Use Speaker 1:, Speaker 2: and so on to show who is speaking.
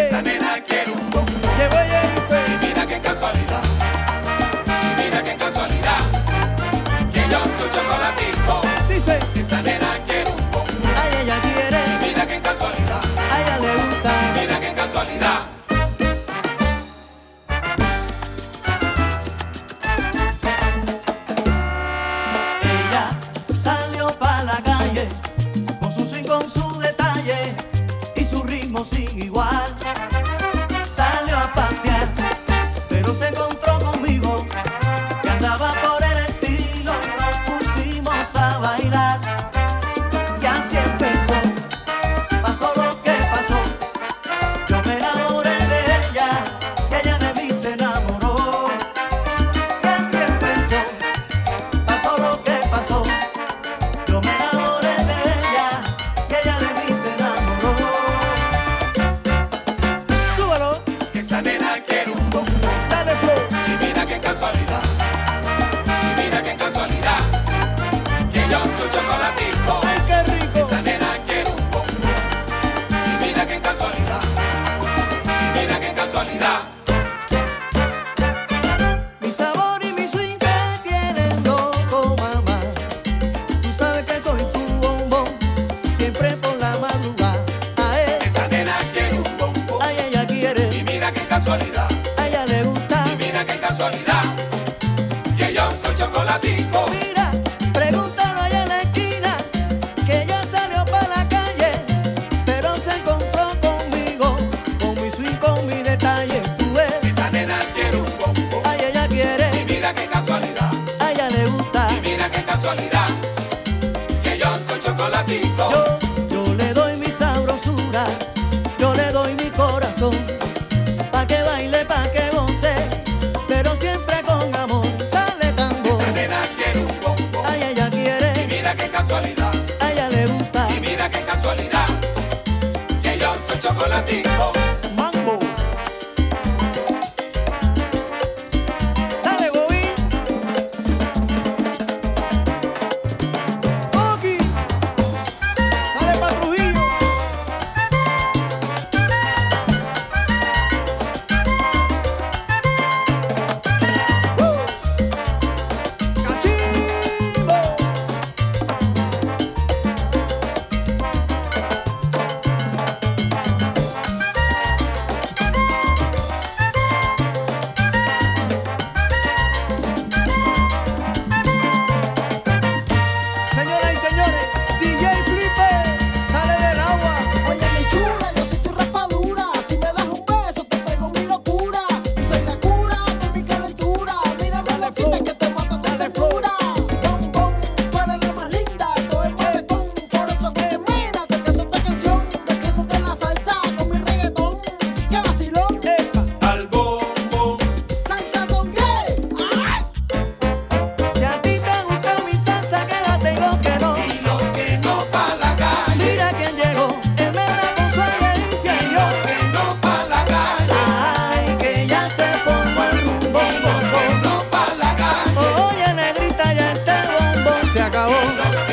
Speaker 1: Esa nena quiere un bombón.
Speaker 2: Llevo Jennifer.
Speaker 1: Y mira qué casualidad. Y mira qué casualidad. Que yo soy chocolatico.
Speaker 2: Dice.
Speaker 1: Esa nena quiere un bombón.
Speaker 2: Ay, ella quiere.
Speaker 1: Y mira qué casualidad.
Speaker 2: A ella le gusta.
Speaker 1: Y mira qué casualidad.
Speaker 2: Ella salió pa' la calle con su swing, con su detalle y su ritmo sigue igual. Salió a pasear, pero se encontró conmigo que andaba por el estilo y nos pusimos a bailar. Y así empezó, pasó lo que pasó. Yo me enamoré de ella y ella de mí se enamoró. Y así empezó, pasó lo que pasó. Yo me enamoré de ella y ella de mí se enamoró. Súbelo,
Speaker 1: Esa nena quiere un bombón.
Speaker 2: dale flow.
Speaker 1: Y mira qué casualidad. Y mira qué casualidad. Que yo soy chocolatico.
Speaker 2: Ay, qué rico.
Speaker 1: Esa nena quiere un bombón. Y mira qué casualidad. Y mira qué casualidad.
Speaker 2: Mi sabor y mi swing te tienen loco, mamá. Tú sabes que soy tu bombón, siempre por la madrugada.
Speaker 1: Esa nena quiere un bombón.
Speaker 2: Ay, ella quiere,
Speaker 1: Y mira qué casualidad.
Speaker 2: a ella le gusta.
Speaker 1: Y mira qué casualidad. Que yo soy chocolatico.
Speaker 2: Mira, pregúntalo allá en la esquina, que ella salió para la calle, pero se encontró conmigo, con mi swing, con mi detalle. Tú ves,
Speaker 1: Esa nena quiere un bombón.
Speaker 2: ay, ella quiere,
Speaker 1: Y mira qué casualidad.
Speaker 2: a ella le gusta.
Speaker 1: Y mira qué casualidad. Que yo soy chocolatico.
Speaker 2: Yo le doy mi sabrosura, yo le doy mi corazón, pa' que baile, pa' que goce, pero siempre con amor. Dale tango,
Speaker 1: Esa nena quiere un bombón.
Speaker 2: ay, ella
Speaker 1: Y
Speaker 2: quiere,
Speaker 1: mira qué casualidad.
Speaker 2: a ella le gusta.
Speaker 1: Y mira qué casualidad. Que yo soy chocolatico.
Speaker 2: Mambo. Dale, Gobín. Oki. Dale pa' Trujillo. Cachimbo. Señoras y señores, DJ Flipper sale del agua.
Speaker 3: Oye, mi chula, yo soy tu raspadura. Si me das un beso, te pego mi locura. Yo soy la cura de mi calentura. Mírame la finta que te mato de ternura. Bombón, tú eres la más linda. Todo el malecón, por eso que mira, te canto esta canción. Mezclándote la salsa con mi reggaetón. ¡Qué vacilón!
Speaker 1: Al bombón.
Speaker 3: ¿Salsa con qué? ¡Ay!
Speaker 2: Si a ti te gusta mi salsa, quédate y los que no.
Speaker 1: Y los que no pa' la calle.
Speaker 2: Mira quién llegó, el mena con su herencia y
Speaker 1: Y
Speaker 2: yo.
Speaker 1: los que no pa' la calle.
Speaker 2: Ay, que ya se formó el rumbo.
Speaker 1: Y los que no pa' la calle.
Speaker 2: Oye, negrita, ya este bombón se acabó.
Speaker 1: Y los